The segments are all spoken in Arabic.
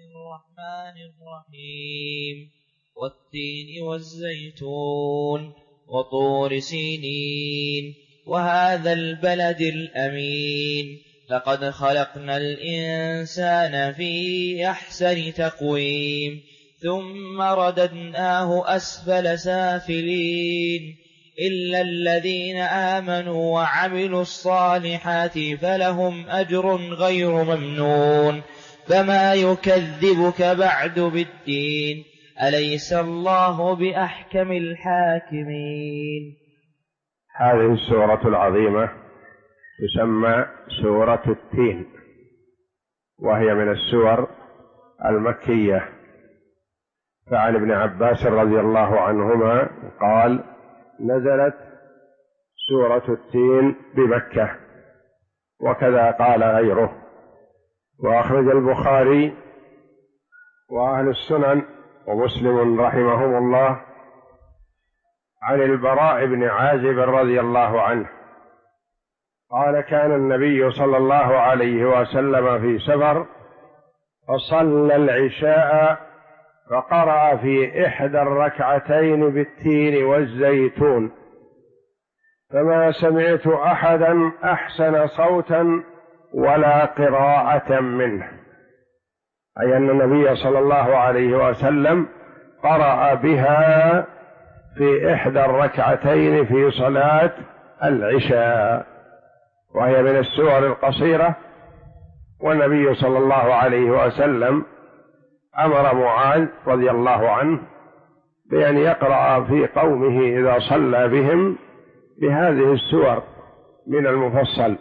الرحمن الرحيم والتين والزيتون وطور سينين وهذا البلد الأمين لقد خلقنا الإنسان في أحسن تقويم ثم رددناه أسفل سافلين إلا الذين آمنوا وعملوا الصالحات فلهم أجر غير ممنون فما يكذبك بعد بالدين أليس الله بأحكم الحاكمين. هذه السورة العظيمة تسمى سورة التين، وهي من السور المكية. فعن ابن عباس رضي الله عنهما قال: نزلت سورة التين بمكة، وكذا قال غيره. وأخرج البخاري وأهل السنن ومسلم رحمهم الله عن البراء بن عازب رضي الله عنه قال: كان النبي صلى الله عليه وسلم في سفر فصلى العشاء فقرأ في إحدى الركعتين بالتين والزيتون، فما سمعت أحدا أحسن صوتا ولا قراءة منه، أي أن النبي صلى الله عليه وسلم قرأ بها في إحدى الركعتين في صلاة العشاء، وهي من السور القصيرة. والنبي صلى الله عليه وسلم أمر معاذ رضي الله عنه بأن يقرأ في قومه إذا صلى بهم بهذه السور من المفصل،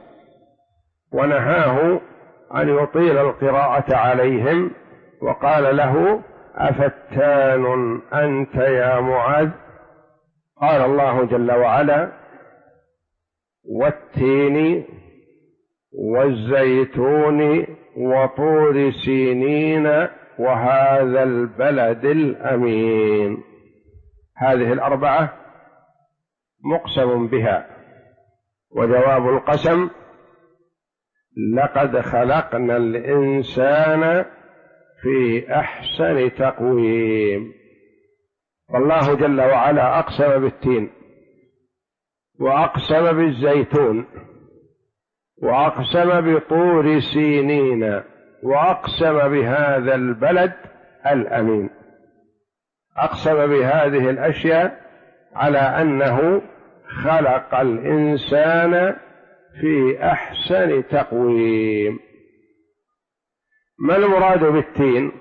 ونهاه أن يطيل القراءة عليهم، وقال له: أفتان أنت يا معاذ؟ قال الله جل وعلا: والتين والزيتون وطور سينين وهذا البلد الأمين. هذه الأربعة مقسم بها، وجواب القسم: لقد خلقنا الإنسان في أحسن تقويم. والله جل وعلا أقسم بالتين، وأقسم بالزيتون، وأقسم بطور سينين، وأقسم بهذا البلد الأمين. أقسم بهذه الأشياء على أنه خلق الإنسان في أحسن تقويم. ما المراد بالتين؟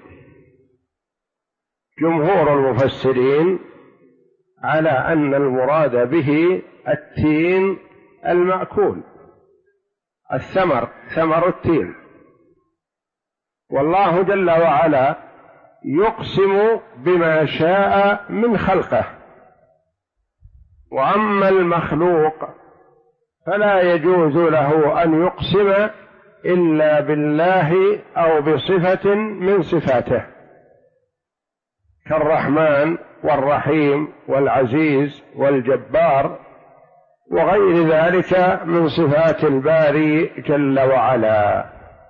جمهور المفسرين على أن المراد به التين المأكول، الثمر، ثمر التين. والله جل وعلا يقسم بما شاء من خلقه، وأما المخلوق فلا يجوز له أن يقسم إلا بالله أو بصفة من صفاته، كالرحمن والرحيم والعزيز والجبار وغير ذلك من صفات الباري جل وعلا،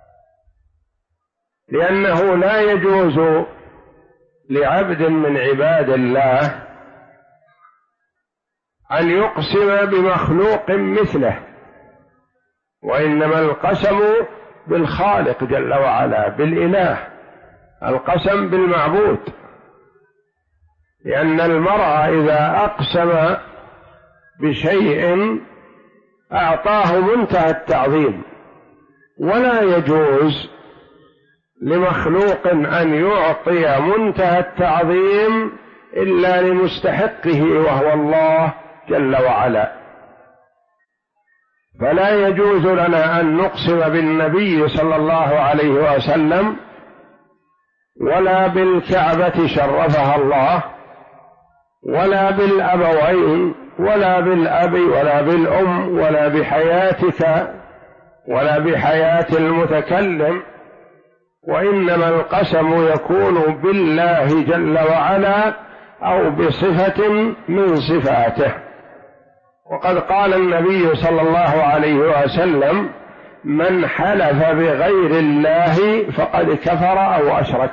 لأنه لا يجوز لعبد من عباد الله أن يقسم بمخلوق مثله، وإنما القسم بالخالق جل وعلا، بالإله، القسم بالمعبود. لأن المرء إذا أقسم بشيء أعطاه منتهى التعظيم، ولا يجوز لمخلوق أن يعطي منتهى التعظيم إلا لمستحقه وهو الله جل وعلا. فلا يجوز لنا أن نقسم بالنبي صلى الله عليه وسلم، ولا بالكعبة شرفها الله، ولا بالأبوين، ولا بالأب، ولا بالأم، ولا بحياتك، ولا بحياة المتكلم، وإنما القسم يكون بالله جل وعلا أو بصفة من صفاته. وقد قال النبي صلى الله عليه وسلم: من حلف بغير الله فقد كفر أو أشرك.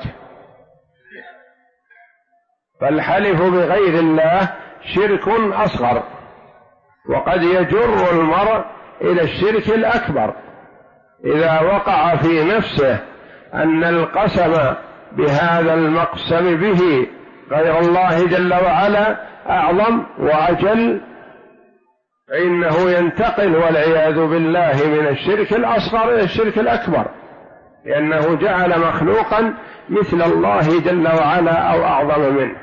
فالحلف بغير الله شرك أصغر، وقد يجر المرء إلى الشرك الأكبر إذا وقع في نفسه أن القسم بهذا المقسم به غير الله جل وعلا أعظم وأجل، فإنه ينتقل والعياذ بالله من الشرك الأصغر إلى الشرك الأكبر، لأنه جعل مخلوقا مثل الله جل وعلا أو أعظم منه.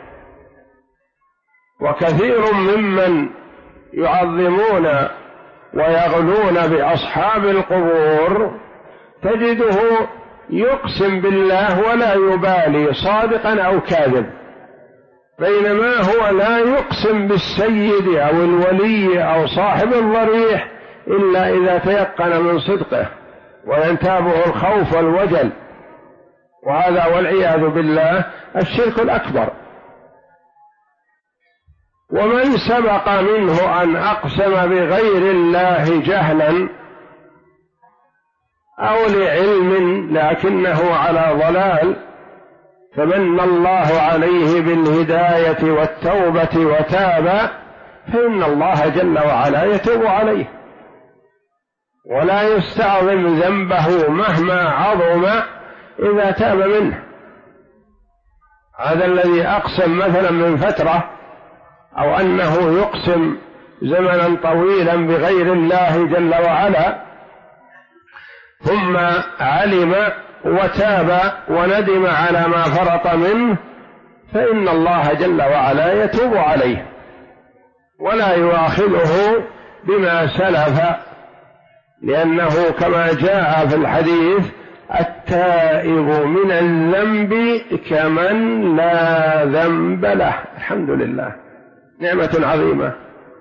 وكثير ممن يعظمون ويغلون بأصحاب القبور تجده يقسم بالله ولا يبالي صادقا أو كاذب، بينما هو لا يقسم بالسيد أو الولي أو صاحب الضريح إلا إذا تيقن من صدقه وينتابه الخوف والوجل، وهذا والعياذ بالله الشرك الأكبر. ومن سبق منه أن أقسم بغير الله جهلا أو لعلم لكنه على ضلال فمن الله عليه بالهداية والتوبة وتاب فإن الله جل وعلا يتوب عليه ولا يستعظم ذنبه مهما عظم إذا تاب منه. هذا الذي أقسم مثلا من فترة أو أنه يقسم زمنا طويلا بغير الله جل وعلا ثم علم وتاب وندم على ما فرط منه فإن الله جل وعلا يتوب عليه ولا يؤاخذه بما سلف، لأنه كما جاء في الحديث التائب من الذنب كمن لا ذنب له. الحمد لله، نعمة عظيمة.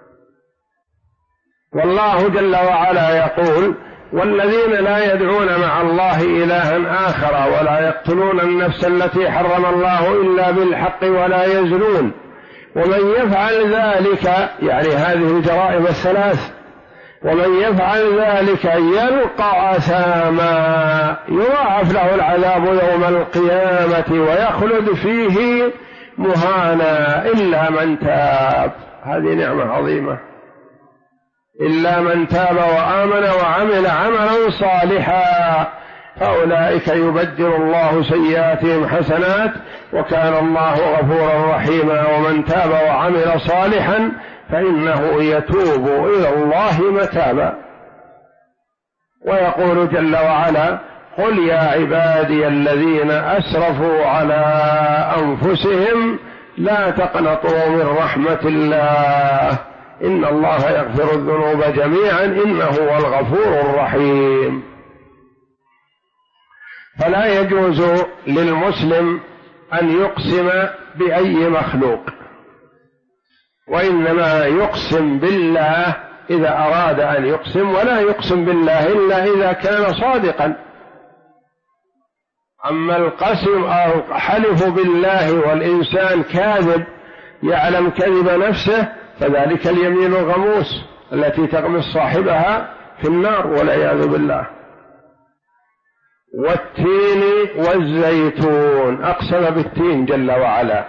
والله جل وعلا يقول والذين لا يدعون مع الله إلها آخر ولا يقتلون النفس التي حرم الله إلا بالحق ولا يزنون ومن يفعل ذلك، يعني هذه الجرائم الثلاث، ومن يفعل ذلك يلقى أثاما يضاعف له العذاب يوم القيامة ويخلد فيه مهانا إلا من تاب. هذه نعمة عظيمة، إلا من تاب وآمن وعمل عملا صالحا فأولئك يبدل الله سيئاتهم حسنات وكان الله غفورا رحيما. ومن تاب وعمل صالحا فإنه يتوب إلى الله متابا. ويقول جل وعلا قل يا عبادي الذين أسرفوا على أنفسهم لا تقنطوا من رحمة الله إن الله يغفر الذنوب جميعا إنه هو الغفور الرحيم. فلا يجوز للمسلم أن يقسم بأي مخلوق، وإنما يقسم بالله إذا أراد أن يقسم، ولا يقسم بالله إلا إذا كان صادقا. أما القسم أو حلف بالله والإنسان كاذب يعلم كذب نفسه فذلك اليمين الغموس التي تغمس صاحبها في النار والعياذ بالله. والتين والزيتون، أقسم بالتين جل وعلا.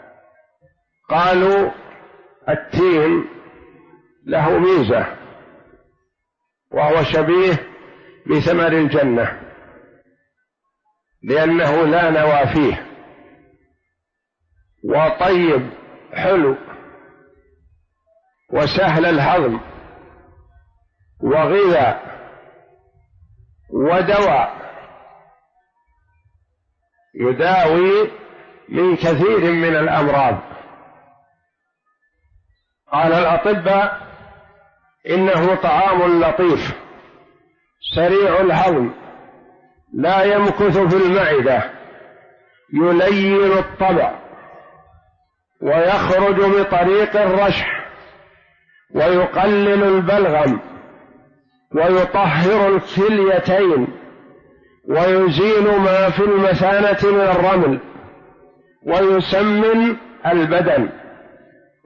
قالوا التين له ميزة وهو شبيه بثمر الجنة لأنه لا نوى فيه وطيب حلو وسهل الهضم وغذاء ودواء، يداوي من كثير من الأمراض. قال الأطباء إنه طعام لطيف سريع الهضم لا يمكث في المعدة يلين الطبع ويخرج بطريق الرشح ويقلل البلغم ويطهر الكليتين ويزيل ما في المثانة من الرمل ويسمن البدن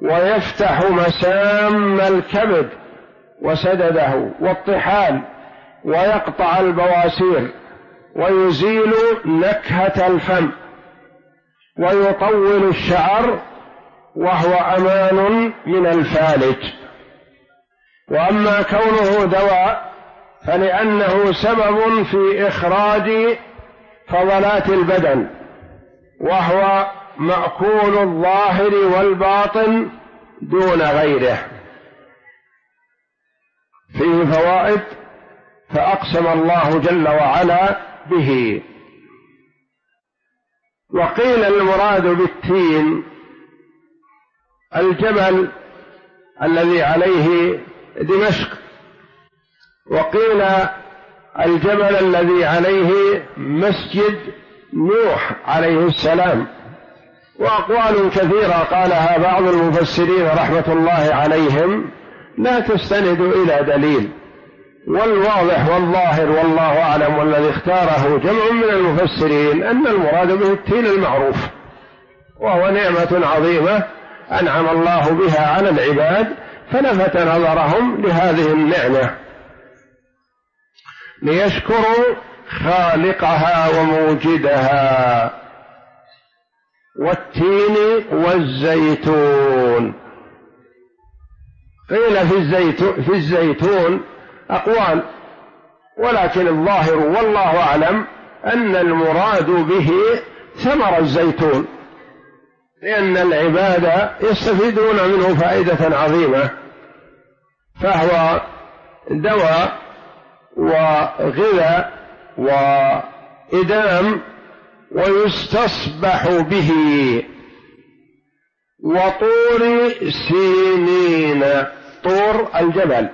ويفتح مسام الكبد وسدده والطحال ويقطع البواسير ويزيل نكهة الفم ويطول الشعر، وهو أمان من الفالج. وأما كونه دواء فلأنه سبب في إخراج فضلات البدن، وهو مأكول الظاهر والباطن دون غيره. فيه فوائد، فأقسم الله جل وعلا به. وقيل المراد بالتين الجبل الذي عليه دمشق، وقيل الجبل الذي عليه مسجد نوح عليه السلام، وأقوال كثيرة قالها بعض المفسرين رحمة الله عليهم لا تستند إلى دليل، والواضح والظاهر والله أعلم والذي اختاره جمع من المفسرين أن المراد به التين المعروف، وهو نعمة عظيمة أنعم الله بها على العباد، فلفت نظرهم لهذه النعمة ليشكروا خالقها وموجدها. والتين والزيتون، قيل في الزيتون أقوال، ولكن الظاهر والله أعلم أن المراد به ثمر الزيتون، لأن العباد يستفيدون منه فائدة عظيمة، فهو دواء وغذاء وإدام ويستصبح به. وطور سينين، طور الجبل،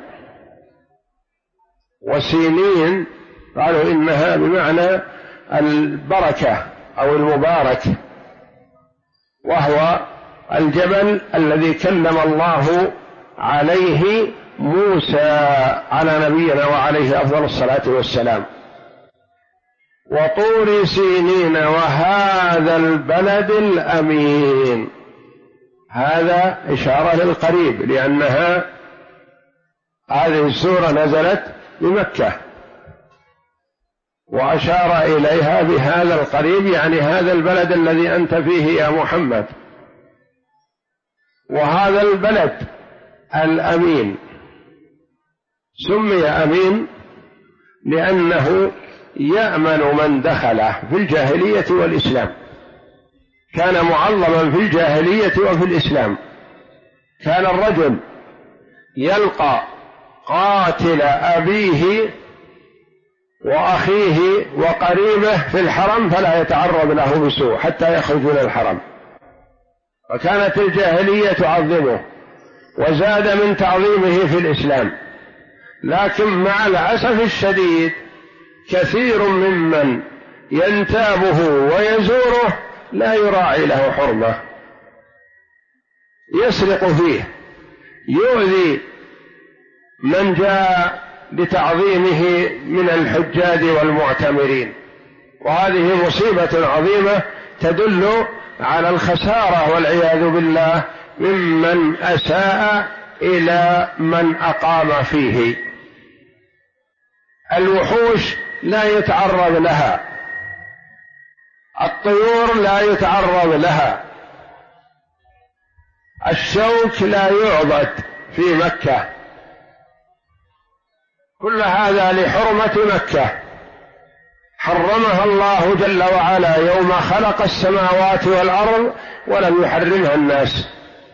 وسينين قالوا إنها بمعنى البركة أو المبارك، وهو الجبل الذي كلم الله عليه موسى على نبينا وعليه أفضل الصلاة والسلام. وطور سينين وهذا البلد الأمين، هذا إشارة للقريب، لأنها هذه السورة نزلت بمكة وأشار إليها بهذا القريب، يعني هذا البلد الذي أنت فيه يا محمد. وهذا البلد الأمين سمي أمين لأنه يأمن من دخله في الجاهلية والإسلام، كان معظما في الجاهلية وفي الإسلام. كان الرجل يلقى قاتل أبيه وأخيه وقريبه في الحرم فلا يتعرض له بسوء حتى يخرج من الحرم، وكانت الجاهلية تعظمه وزاد من تعظيمه في الإسلام. لكن مع الأسف الشديد كثير ممن ينتابه ويزوره لا يراعي له حرمة، يسرق فيه، يؤذي من جاء لتعظيمه من الحجاج والمعتمرين، وهذه مصيبة عظيمة تدل على الخسارة والعياذ بالله ممن أساء إلى من أقام فيه. الوحوش لا يتعرض لها، الطيور لا يتعرض لها، الشوك لا يعبد في مكة، كل هذا لحرمة مكة حرمها الله جل وعلا يوم خلق السماوات والأرض ولم يحرمها الناس،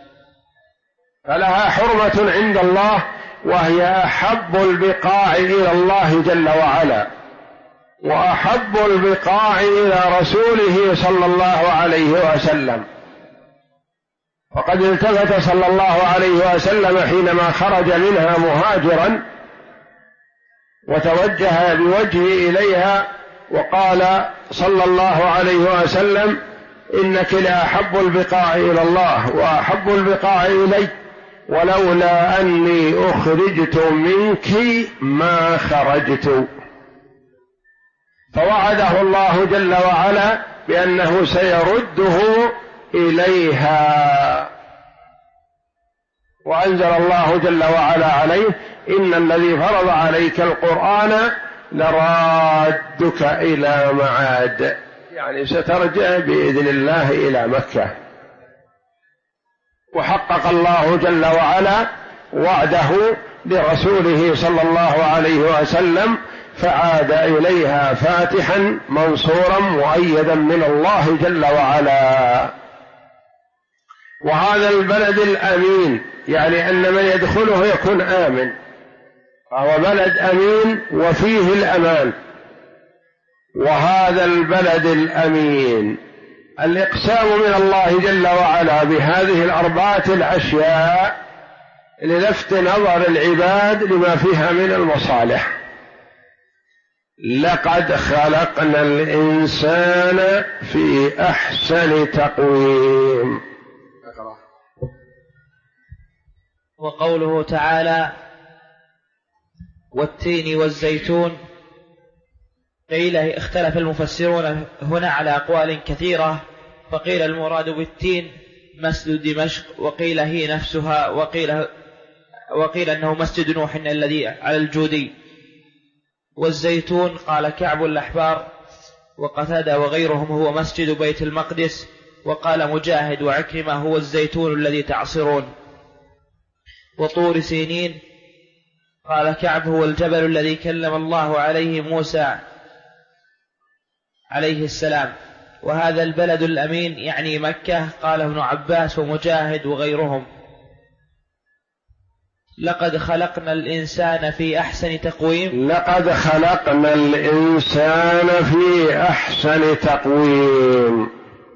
فلها حرمة عند الله، وهي أحب البقاع إلى الله جل وعلا، وأحب البقاع إلى رسوله صلى الله عليه وسلم. وقد التفت صلى الله عليه وسلم حينما خرج منها مهاجرا وتوجه بوجهه إليها وقال صلى الله عليه وسلم: إنك لأحب البقاع إلى الله وأحب البقاع إلي، ولولا أني أخرجت منك ما خرجت. فوعده الله جل وعلا بأنه سيرده إليها. وأنزل الله جل وعلا عليه: إن الذي فرض عليك القرآن لرادك إلى معاد، يعني سترجع بإذن الله إلى مكة. وحقق الله جل وعلا وعده لرسوله صلى الله عليه وسلم، فعاد إليها فاتحا منصورا مؤيدا من الله جل وعلا. وهذا البلد الأمين، يعني أن من يدخله يكون آمن، فهو بلد أمين وفيه الأمان. وهذا البلد الأمين، الإقسام من الله جل وعلا بهذه الأربعة الأشياء للفت نظر العباد لما فيها من المصالح. لقد خلقنا الإنسان في أحسن تقويم. وقوله تعالى: والتين والزيتون، قيل اختلف المفسرون هنا على أقوال كثيرة، فقيل المراد بالتين مسجد دمشق، وقيل هي نفسها، وقيل أنه مسجد نوح الذي على الجودي. والزيتون قال كعب الأحبار وقتادة وغيرهم هو مسجد بيت المقدس، وقال مجاهد وعكرمة هو الزيتون الذي تعصرون. وطور سينين قال كعب هو الجبل الذي كلم الله عليه موسى عليه السلام. وهذا البلد الأمين يعني مكة، قال ابن عباس ومجاهد وغيرهم. لقد خلقنا الإنسان في أحسن تقويم. لقد خلقنا الإنسان في أحسن تقويم،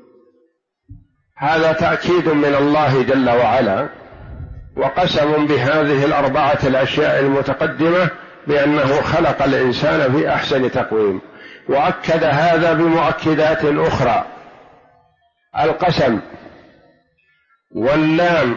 هذا تأكيد من الله جل وعلا، وقسم بهذه الأربعة الأشياء المتقدمة بأنه خلق الإنسان في أحسن تقويم. وأكد هذا بمؤكدات أخرى: القسم واللام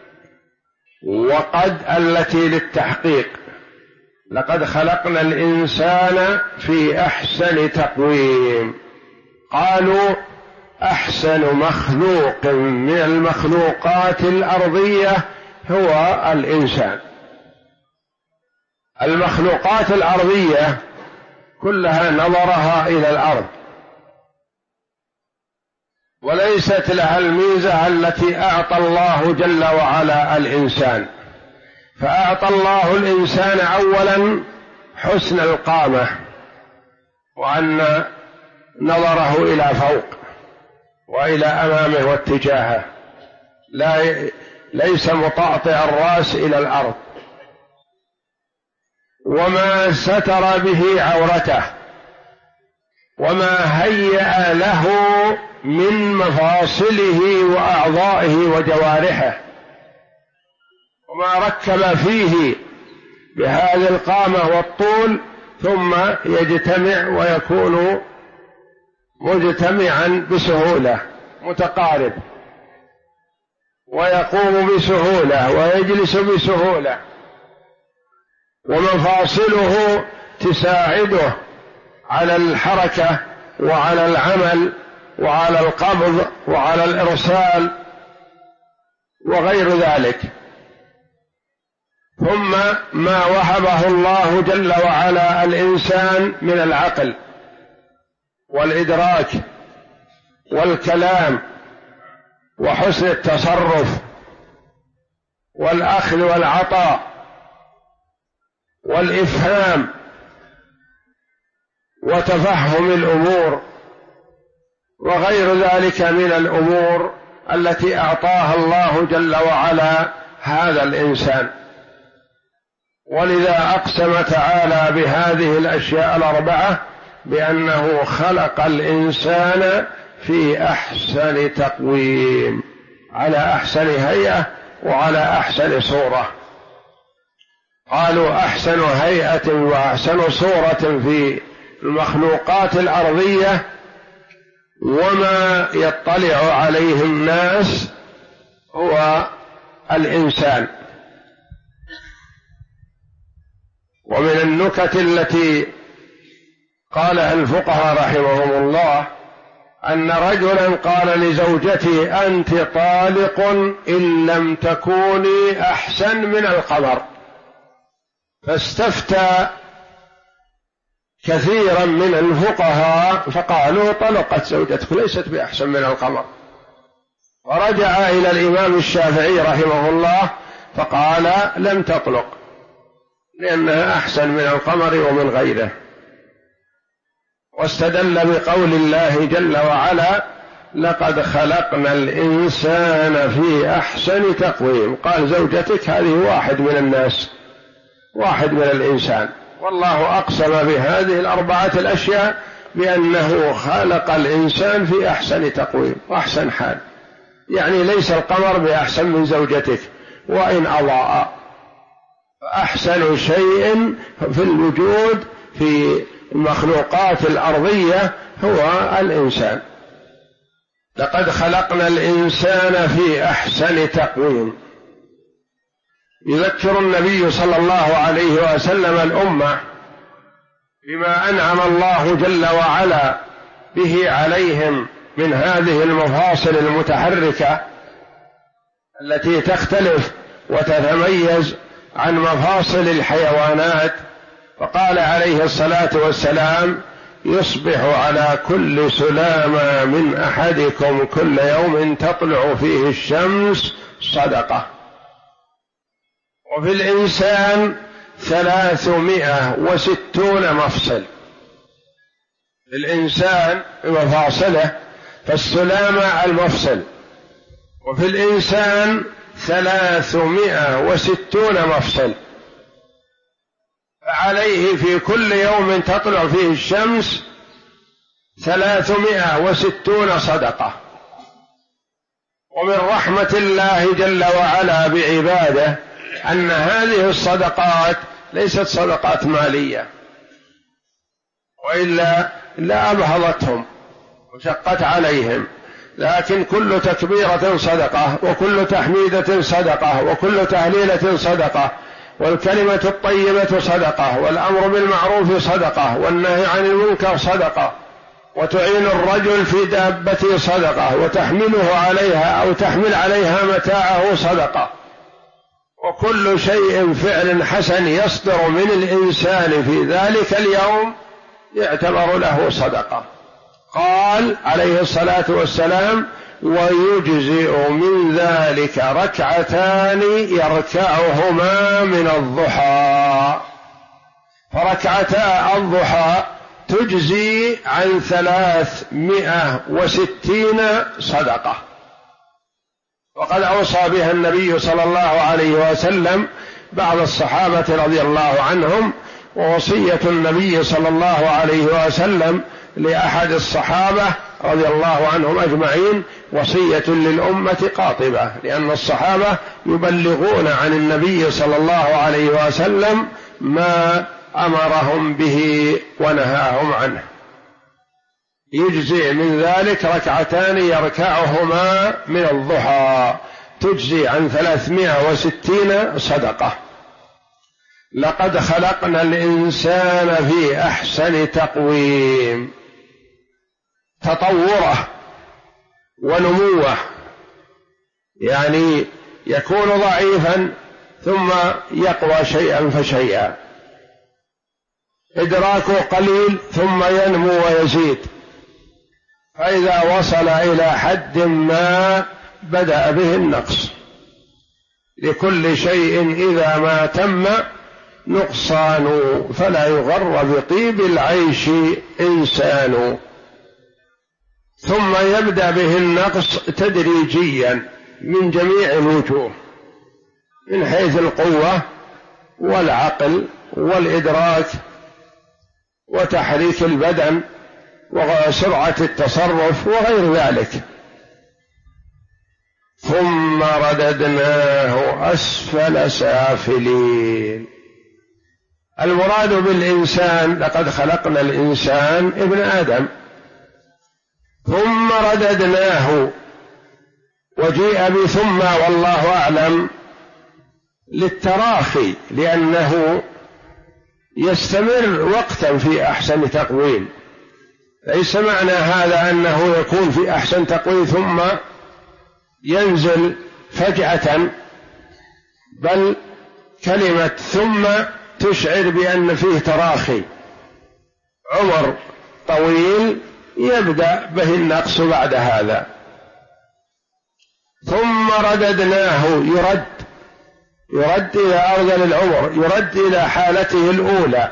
وقد التي للتحقيق. لقد خلقنا الإنسان في أحسن تقويم. قالوا أحسن مخلوق من المخلوقات الأرضية هو الإنسان. المخلوقات الأرضية كلها نظرها إلى الأرض، وليست لها الميزة التي أعطى الله جل وعلا الإنسان. فأعطى الله الإنسان أولا حسن القامة، وأن نظره إلى فوق وإلى أمامه واتجاهه، ليس مطأطئ الرأس إلى الأرض، وما ستر به عورته، وما هيأ له من مفاصله وأعضائه وجوارحه، وما ركب فيه بهذه القامة والطول، ثم يجتمع ويكون مجتمعا بسهولة، متقارب، ويقوم بسهولة ويجلس بسهولة، ومفاصله تساعده على الحركة وعلى العمل وعلى القبض وعلى الإرسال وغير ذلك. ثم ما وهبه الله جل وعلا الإنسان من العقل والإدراك والكلام وحسن التصرف والأخذ والعطاء والإفهام وتفهم الأمور وغير ذلك من الأمور التي أعطاها الله جل وعلا هذا الإنسان. ولذا أقسم تعالى بهذه الأشياء الأربعة بأنه خلق الإنسان في أحسن تقويم، على أحسن هيئة وعلى أحسن صورة. قالوا أحسن هيئة وأحسن صورة في المخلوقات الأرضية وما يطلع عليه الناس هو الإنسان. ومن النكت التي قالها الفقهاء رحمهم الله أن رجلا قال لزوجته: أنت طالق إن لم تكوني أحسن من القمر. فاستفتى كثيرا من الفقهاء فقالوا: طلقت زوجتك ليست بأحسن من القمر. ورجع إلى الإمام الشافعي رحمه الله فقال: لم تطلق لأنها أحسن من القمر ومن غيره. واستدل بقول الله جل وعلا: لقد خلقنا الإنسان في أحسن تقويم. قال زوجتك هذه واحد من الناس، واحد من الإنسان، والله أقسم بهذه الأربعة الأشياء بأنه خلق الإنسان في أحسن تقويم وأحسن حال. يعني ليس القمر بأحسن من زوجتك وإن أضاء، فأحسن شيء في الوجود في المخلوقات الأرضية هو الإنسان. لقد خلقنا الإنسان في أحسن تقويم. يذكر النبي صلى الله عليه وسلم الأمة بما أنعم الله جل وعلا به عليهم من هذه المفاصل المتحركة التي تختلف وتتميز عن مفاصل الحيوانات. فقال عليه الصلاة والسلام: يصبح على كل سلامة من أحدكم كل يوم تطلع فيه الشمس صدقة. وفي الإنسان 360 مفصل. الإنسان مفاصله فالسلامة المفصل، وفي الإنسان 360 مفصل، فعليه في كل يوم تطلع فيه الشمس 360 صدقة. ومن رحمة الله جل وعلا بعباده أن هذه الصدقات ليست صدقات مالية، وإلا لا أبهضتهم وشقت عليهم، لكن كل تكبيرة صدقة، وكل تحميدة صدقة، وكل تهليلة صدقة، والكلمة الطيبة صدقة، والأمر بالمعروف صدقة، والنهي عن المنكر صدقة، وتعين الرجل في دابته صدقة، وتحمله عليها أو تحمل عليها متاعه صدقة. وكل شيء فعل حسن يصدر من الإنسان في ذلك اليوم يعتبر له صدقة. قال عليه الصلاة والسلام: ويجزئ من ذلك ركعتان يركعهما من الضحى. فركعتا الضحى تجزي عن 360 صدقة. وقد أوصى بها النبي صلى الله عليه وسلم بعض الصحابة رضي الله عنهم. ووصية النبي صلى الله عليه وسلم لأحد الصحابة رضي الله عنهم أجمعين وصية للأمة قاطبة، لأن الصحابة يبلغون عن النبي صلى الله عليه وسلم ما أمرهم به ونهاهم عنه. يجزي من ذلك ركعتان يركعهما من الضحى تجزي عن 360 صدقة. لقد خلقنا الإنسان في أحسن تقويم. تطوره ونموه، يعني يكون ضعيفا ثم يقوى شيئا فشيئا، إدراكه قليل ثم ينمو ويزيد، فإذا وصل إلى حد ما بدأ به النقص. لكل شيء إذا ما تم نقصان، فلا يغر بطيب العيش إنسان. ثم يبدأ به النقص تدريجيا من جميع الوجوه، من حيث القوة والعقل والإدراك وتحريك البدن وسرعة التصرف وغير ذلك. ثم رددناه أسفل سافلين. المراد بالإنسان لقد خلقنا الإنسان ابن آدم، ثم رددناه، وجيء بثم والله أعلم للتراخي، لأنه يستمر وقتا في أحسن تقويم. ليس معنى هذا أنه يكون في أحسن تقويم ثم ينزل فجأة، بل كلمة ثم تشعر بأن فيه تراخي، عمر طويل يبدأ به النقص بعد هذا. ثم رددناه، يرد إلى أرذل العمر، يرد إلى حالته الأولى،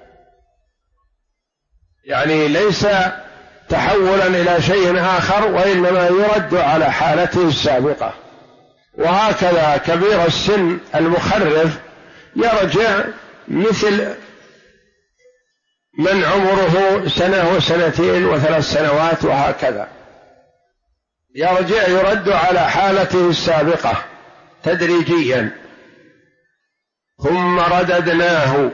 يعني ليس تحولا إلى شيء آخر، وإنما يرد على حالته السابقة. وهكذا كبير السن المخرف يرجع مثل من عمره سنة وسنتين وثلاث سنوات، وهكذا يرجع يرد على حالته السابقة تدريجيا. ثم رددناه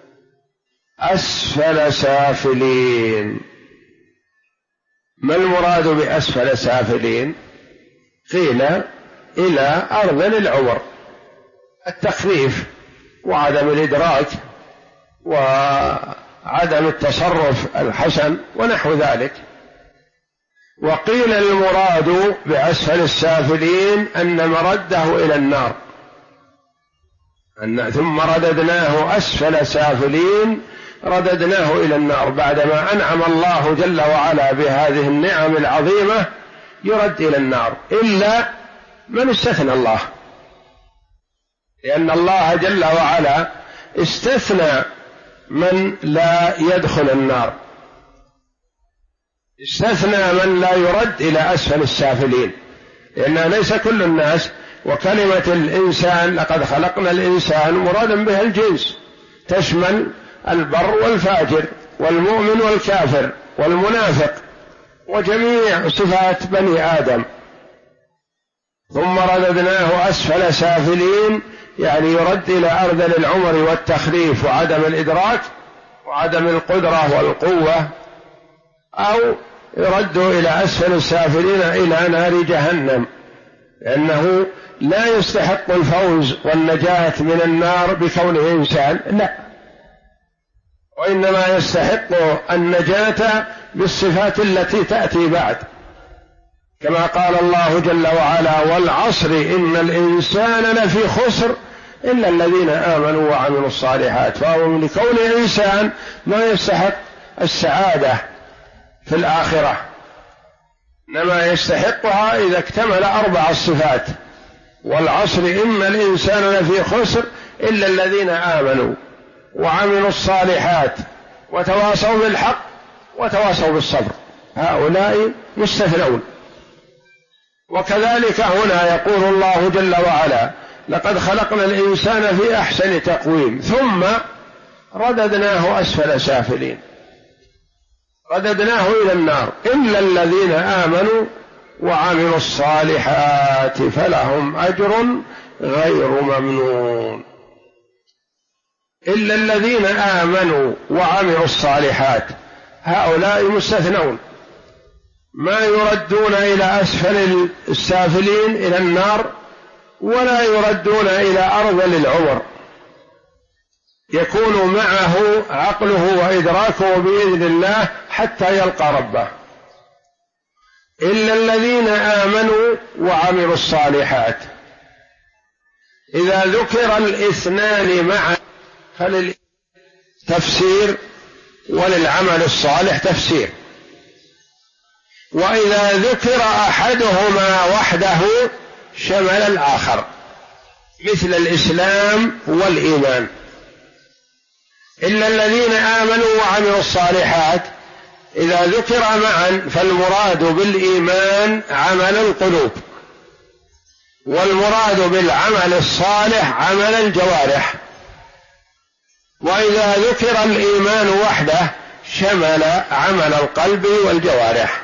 أسفل سافلين. ما المراد بأسفل سافلين؟ قيل إلى أرذل العمر، التخفيف وعدم الإدراك وعدم التصرف الحسن ونحو ذلك. وقيل المراد بأسفل السافلين أن مرده إلى النار، ثم رددناه أسفل سافلين، رددناه إلى النار بعدما أنعم الله جل وعلا بهذه النعم العظيمة، يرد إلى النار إلا من استثنى الله، لأن الله جل وعلا استثنى من لا يدخل النار، استثنى من لا يرد إلى أسفل السافلين، لأن ليس كل الناس. وكلمة الإنسان لقد خلقنا الإنسان مرادا بها الجنس، تشمل البر والفاجر والمؤمن والكافر والمنافق وجميع صفات بني آدم. ثم رددناه أسفل سافلين، يعني يرد إلى أرذل العمر والتخريف وعدم الإدراك وعدم القدرة والقوة، أو يرد إلى أسفل السافلين إلى نار جهنم، لأنه لا يستحق الفوز والنجاة من النار بكونه إنسان، لا، وإنما يستحق النجاة بالصفات التي تأتي بعد، كما قال الله جل وعلا: والعصر إن الإنسان لفي خسر إلا الذين آمنوا وعملوا الصالحات. فهو لكونه إنسان ما يستحق السعادة في الآخرة، إنما يستحقها إذا اكتمل 4 صفات: والعصر إن الإنسان لفي خسر إلا الذين آمنوا وعملوا الصالحات وتواصوا بالحق وتواصوا بالصبر، هؤلاء مستثنون. وكذلك هنا يقول الله جل وعلا: لقد خلقنا الإنسان في أحسن تقويم ثم رددناه أسفل سافلين، رددناه إلى النار إلا الذين آمنوا وعملوا الصالحات فلهم أجر غير ممنون. إلا الذين آمنوا وعملوا الصالحات، هؤلاء مستثنون، ما يردون إلى أسفل السافلين إلى النار، ولا يردون إلى أرذل العمر، يكون معه عقله وإدراكه بإذن الله حتى يلقى ربه. إلا الذين آمنوا وعملوا الصالحات، إذا ذكر الاثنان معا فللتفسير وللعمل الصالح تفسير، وإذا ذكر أحدهما وحده شمل الآخر، مثل الإسلام والإيمان. إلا الذين آمنوا وعملوا الصالحات إذا ذكر معا فالمراد بالإيمان عمل القلوب، والمراد بالعمل الصالح عمل الجوارح. وإذا ذكر الإيمان وحده شمل عمل القلب والجوارح.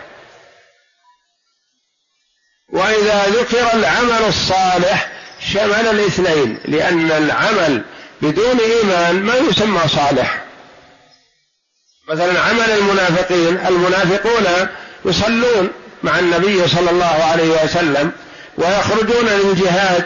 وإذا ذكر العمل الصالح شمل الاثنين، لأن العمل بدون إيمان ما يسمى صالح. مثلا عمل المنافقون يصلون مع النبي صلى الله عليه وسلم ويخرجون للجهاد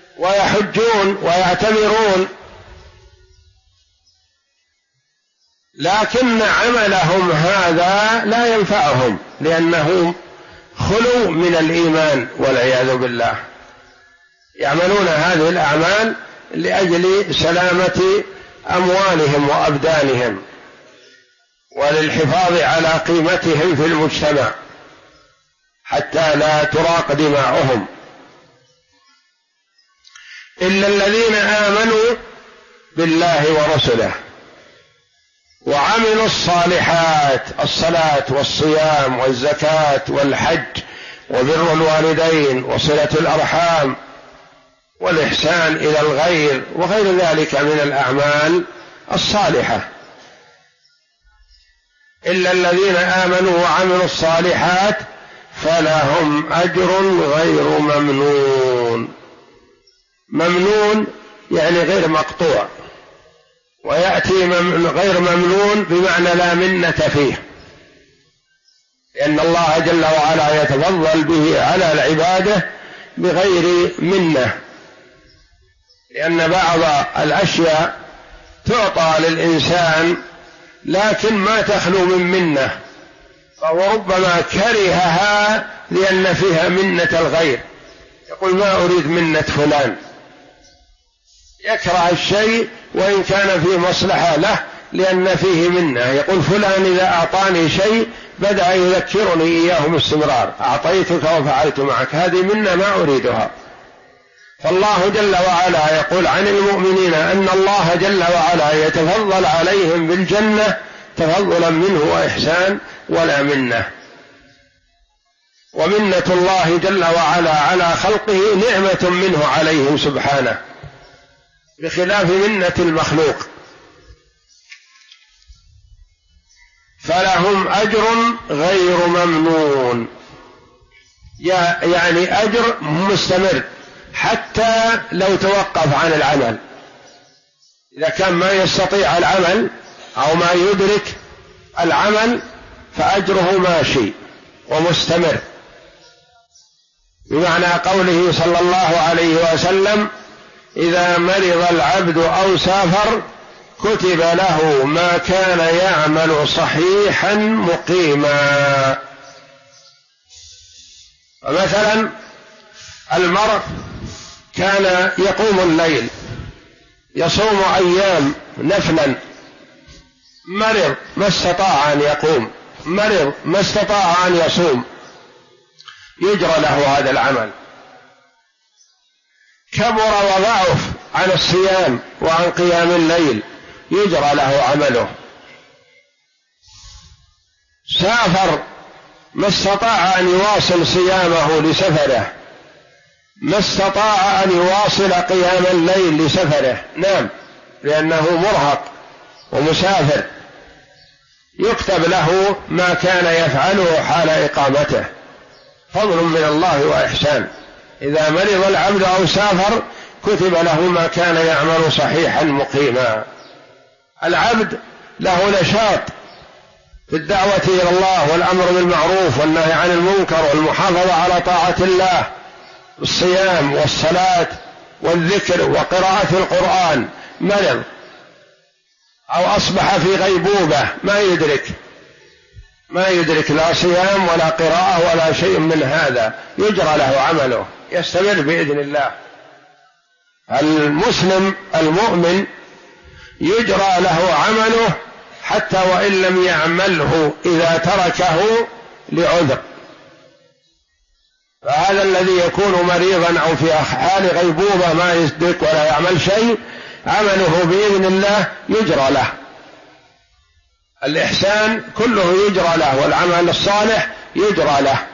ويحجون ويعتمرون، لكن عملهم هذا لا ينفعهم لأنهم خلوا من الإيمان والعياذ بالله. يعملون هذه الأعمال لأجل سلامة أموالهم وأبدانهم وللحفاظ على قيمتهم في المجتمع حتى لا تراق دماؤهم. إلا الذين آمنوا بالله ورسله وعملوا الصالحات، الصلاة والصيام والزكاة والحج وبر الوالدين وصلة الأرحام والإحسان إلى الغير وغير ذلك من الأعمال الصالحة. إلا الذين آمنوا وعملوا الصالحات فلهم أجر غير ممنون. ممنون يعني غير مقطوع، ويأتي غير ممنون بمعنى لا منة فيه، لأن الله جل وعلا يتفضل به على العبادة بغير منة، لأن بعض الأشياء تعطى للإنسان لكن ما تخلو من منة، فهو ربما كرهها لأن فيها منة الغير، يقول ما أريد منة فلان، يكره الشيء وإن كان فيه مصلحة له لأن فيه منة. يقول فلان إذا أعطاني شيء بدأ يذكرني إياه باستمرار، أعطيتك وفعلت معك، هذه منة ما أريدها. فالله جل وعلا يقول عن المؤمنين أن الله جل وعلا يتفضل عليهم بالجنة تفضلا منه وإحسان ولا منة. ومنة الله جل وعلا على خلقه نعمة منه عليهم سبحانه بخلاف منة المخلوق. فلهم أجر غير ممنون، يعني أجر مستمر حتى لو توقف عن العمل، إذا كان ما يستطيع العمل أو ما يدرك العمل فأجره ماشي ومستمر، بمعنى قوله صلى الله عليه وسلم إذا مرض العبد أو سافر كتب له ما كان يعمل صحيحا مقيما. مثلا المرء كان يقوم الليل يصوم أيام نفلا، مرض ما استطاع أن يقوم، مرض ما استطاع أن يصوم، يجرى له هذا العمل. كبر وضعف عن الصيام وعن قيام الليل يجرى له عمله. سافر ما استطاع أن يواصل صيامه لسفره، ما استطاع أن يواصل قيام الليل لسفره، نام لأنه مرهق ومسافر، يكتب له ما كان يفعله حال إقامته، فضل من الله وإحسان. إذا مرض العبد أو سافر كتب له ما كان يعمل صحيحا مقيما. العبد له نشاط في الدعوة إلى الله والأمر بالمعروف والنهي عن المنكر والمحافظة على طاعة الله، الصيام والصلاة والذكر وقراءة القرآن. مرض أو أصبح في غيبوبة ما يدرك لا صيام ولا قراءة ولا شيء من هذا، يجرى له عمله يستمر بإذن الله. المسلم المؤمن يجرى له عمله حتى وإن لم يعمله إذا تركه لعذر. فهذا الذي يكون مريضا أو في حال غيبوبة ما يصدق ولا يعمل شيء، عمله بإذن الله يجرى له، الإحسان كله يجرى له والعمل الصالح يجرى له.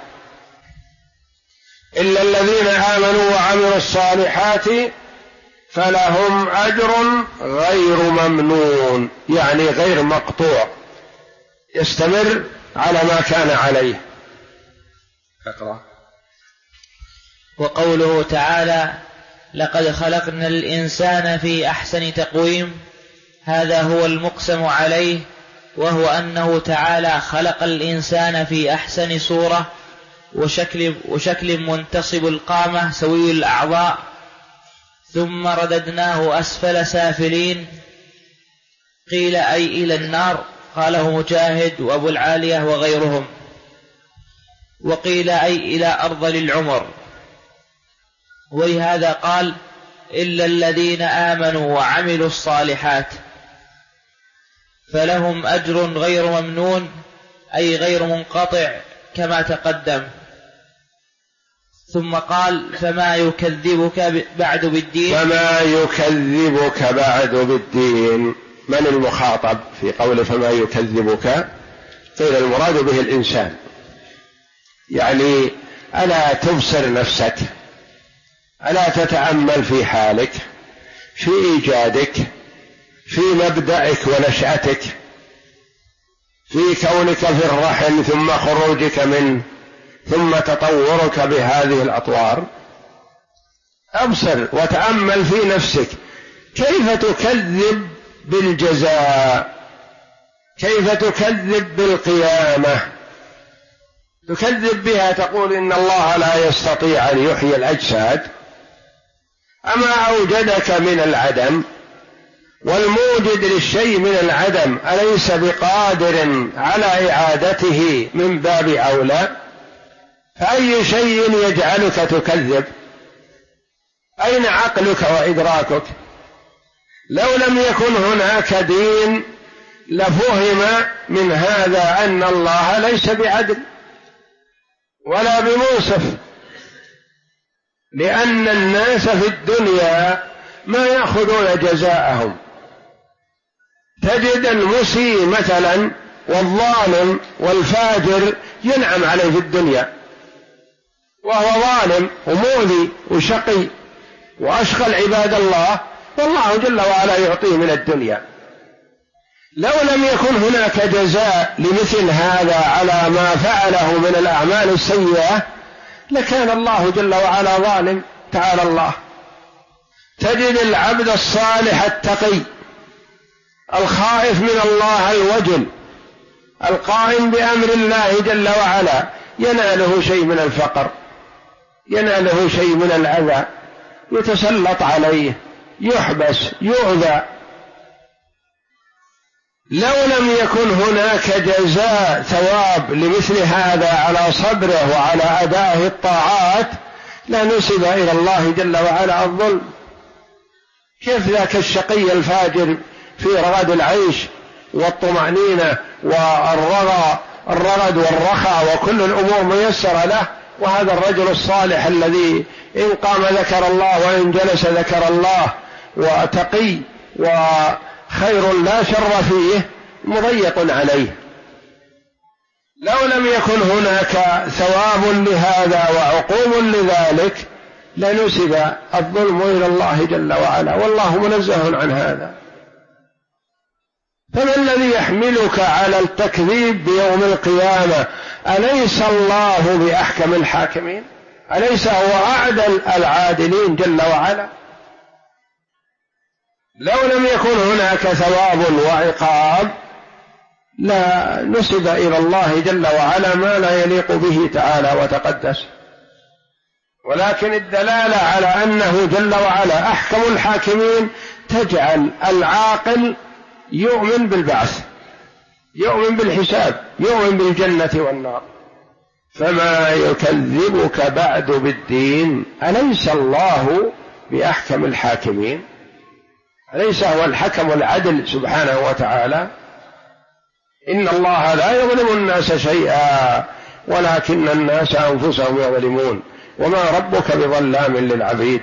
إلا الذين آمنوا وعملوا الصالحات فلهم أجر غير ممنون، يعني غير مقطوع، يستمر على ما كان عليه. اقرأ. وقوله تعالى لقد خلقنا الإنسان في أحسن تقويم، هذا هو المقسم عليه، وهو أنه تعالى خلق الإنسان في أحسن صورة وشكل منتصب القامة سوي الأعضاء، ثم رددناه أسفل سافلين، قيل أي إلى النار، قاله مجاهد وأبو العالية وغيرهم. وقيل أي إلى أرذل العمر. ولهذا قال إلا الذين آمنوا وعملوا الصالحات فلهم أجر غير ممنون، أي غير منقطع كما تقدم. ثم قال فما يكذبك بعد بالدين. فما يكذبك بعد بالدين، من المخاطب في قول فما يكذبك؟ قيل المراد به الإنسان، يعني ألا تبصر نفسك، ألا تتأمل في حالك، في إيجادك، في مبدأك ونشأتك، في كونك في الرحم ثم خروجك منه ثم تطورك بهذه الأطوار. أبصر وتأمل في نفسك، كيف تكذب بالجزاء، كيف تكذب بالقيامة، تكذب بها، تقول إن الله لا يستطيع أن يحيي الأجساد، أما أوجدك من العدم، والموجد للشيء من العدم أليس بقادر على إعادته من باب أولى؟ فأي شيء يجعلك تكذب؟ أين عقلك وإدراكك؟ لو لم يكن هناك دين لفهم من هذا أن الله ليس بعدل ولا بمنصف، لأن الناس في الدنيا ما يأخذون جزاءهم. تجد المسيء مثلا والظالم والفاجر ينعم عليه في الدنيا وهو ظالم ومؤذي وشقي وأشغل عباد الله، والله جل وعلا يعطيه من الدنيا. لو لم يكن هناك جزاء لمثل هذا على ما فعله من الأعمال السيئة لكان الله جل وعلا ظالم، تعالى الله. تجد العبد الصالح التقي الخائف من الله الوجل القائم بأمر الله جل وعلا يناله شيء من الفقر، يناله شيء من الأذى، يتسلط عليه، يحبس، يؤذى. لو لم يكن هناك جزاء ثواب لمثل هذا على صبره وعلى أدائه الطاعات لنسب إلى الله جل وعلا الظلم. كيف ذاك الشقي الفاجر في رغد العيش والطمأنينة والرغد والرخاء وكل الأمور ميسرة له، وهذا الرجل الصالح الذي إن قام ذكر الله وإن جلس ذكر الله وتقي وخير لا شر فيه مضيق عليه. لو لم يكن هناك ثواب لهذا وعقوب لذلك لنسب الظلم إلى الله جل وعلا، والله منزه عن هذا. فما الذي يحملك على التكذيب بيوم القيامة؟ أليس الله بأحكم الحاكمين؟ أليس هو أعدل العادلين جل وعلا؟ لو لم يكن هناك ثواب وعقاب لا نسب إلى الله جل وعلا ما لا يليق به تعالى وتقدس. ولكن الدلالة على أنه جل وعلا أحكم الحاكمين تجعل العاقل يؤمن بالبعث، يؤمن بالحساب، يؤمن بالجنة والنار. فما يكذبك بعد بالدين، أليس الله بأحكم الحاكمين؟ أليس هو الحكم العدل سبحانه وتعالى؟ إن الله لا يظلم الناس شيئا ولكن الناس أنفسهم يظلمون وما ربك بظلام للعبيد.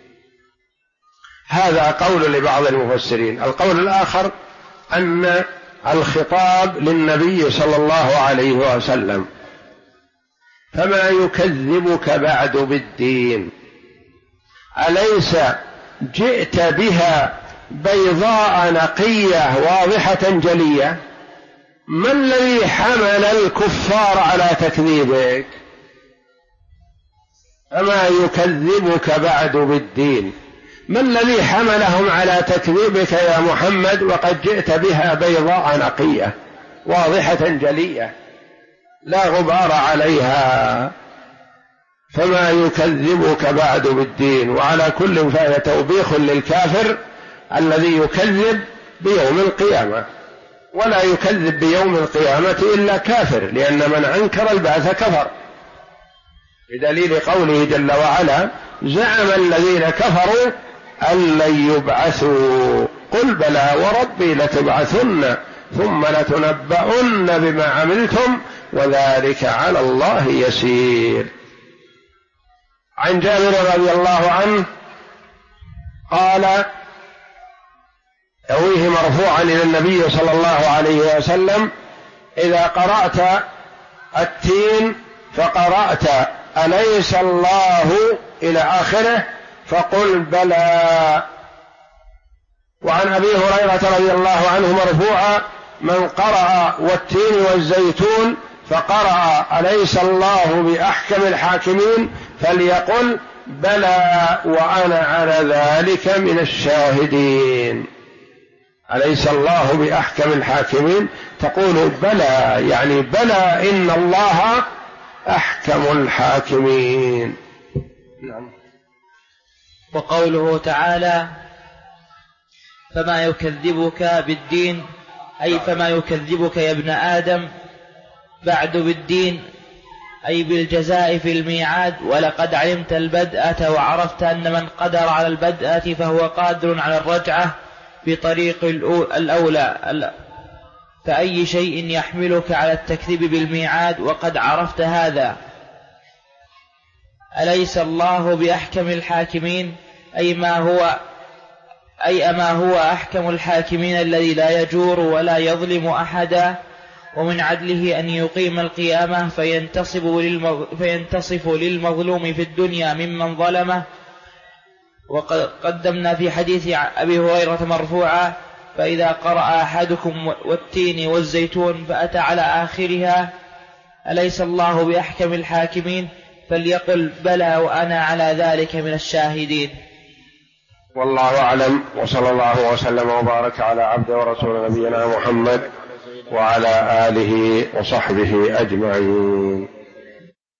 هذا قول لبعض المفسرين. القول الآخر أن الخطاب للنبي صلى الله عليه وسلم، فما يكذبك بعد بالدين، أليس جئت بها بيضاء نقية واضحة جلية؟ ما الذي حمل الكفار على تكذيبك؟ فما يكذبك بعد بالدين، ما الذي حملهم على تكذيبك يا محمد وقد جئت بها بيضاء نقية واضحة جلية لا غبار عليها؟ فما يكذبك بعد بالدين. وعلى كل فهي توبيخ للكافر الذي يكذب بيوم القيامة، ولا يكذب بيوم القيامة إلا كافر، لأن من أنكر البعث كفر، بدليل قوله جل وعلا: زعم الذين كفروا أن لن يبعثوا قل بلى وربي لتبعثن ثم لتنبؤن بما عملتم وذلك على الله يسير. عن جابر رضي الله عنه قال: يرويه مرفوعا إلى النبي صلى الله عليه وسلم: إذا قرأت التين فقرأت أليس الله إلى آخره فقل بلى. وعن أبي هريرة رضي الله عنه مرفوعا: من قرأ والتين والزيتون فقرأ أليس الله بأحكم الحاكمين فليقل بلى وأنا على ذلك من الشاهدين. أليس الله بأحكم الحاكمين تقول بلى، يعني بلى إن الله أحكم الحاكمين. نعم. وقوله تعالى: فما يكذبك بالدين، أي فما يكذبك يا ابن آدم بعد بالدين، أي بالجزاء في الميعاد. ولقد علمت البدءة وعرفت أن من قدر على البدءة فهو قادر على الرجعة بطريق الأولى، فأي شيء يحملك على التكذيب بالميعاد وقد عرفت هذا؟ أليس الله بأحكم الحاكمين، أما هو أحكم الحاكمين الذي لا يجور ولا يظلم أحدا، ومن عدله أن يقيم القيامة فينتصف للمظلوم في الدنيا ممن ظلمه. وقد قدمنا في حديث أبي هريرة مرفوعا: فإذا قرأ أحدكم والتين والزيتون فأتى على آخرها أليس الله بأحكم الحاكمين فليقل بلى وأنا على ذلك من الشاهدين. والله أعلم، وصلى الله وسلم وبارك على عبده ورسول نبينا محمد وعلى آله وصحبه أجمعين.